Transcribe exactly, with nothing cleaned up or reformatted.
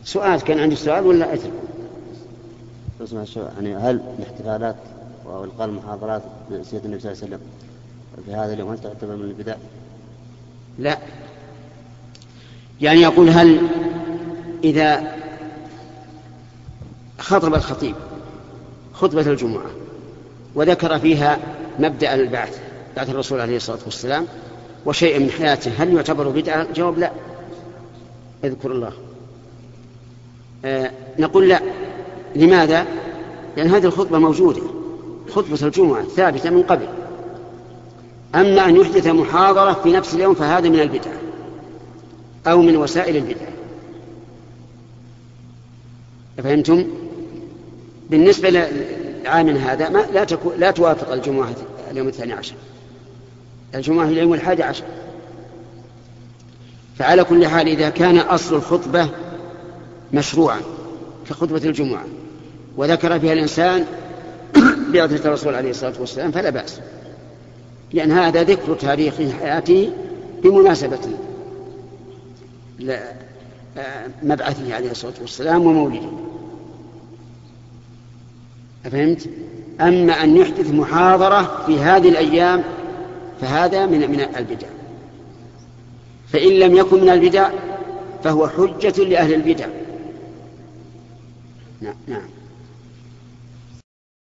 سؤال كان عندي سؤال ولا أترك؟ يعني هل الاحتفالات وإلقاء المحاضرات بسيرة النبي صلى الله عليه وسلم في هذا اليوم هل تعتبر من البدع؟ لا، يعني يقول هل إذا خطب الخطيب خطبة الجمعة وذكر فيها مبدأ البعث بعث الرسول عليه الصلاة والسلام وشيء من حياته هل يعتبر بدعة؟ جواب لا، اذكر الله. آه نقول لا. لماذا؟ لأن هذه الخطبة موجودة، خطبة الجمعة ثابتة من قبل. أما أن يحدث محاضرة في نفس اليوم فهذا من البدع أو من وسائل البدع. فهمتم؟ بالنسبة لعامنا هذا ما لا, تكو لا توافق الجمعة اليوم الثاني عشر، الجمعة اليوم الحادي عشر. فعلى كل حال إذا كان أصل الخطبة مشروعا كخطبة الجمعة وذكر فيها الإنسان بعثة الرسول عليه الصلاة والسلام فلا بأس، لأن هذا ذكر تاريخ حياته بمناسبة مبعثه عليه الصلاة والسلام ومولده. أفهمت؟ أما أن يحدث محاضرة في هذه الأيام فهذا من من البدع، فإن لم يكن من البدع فهو حجة لأهل البدع. نعم.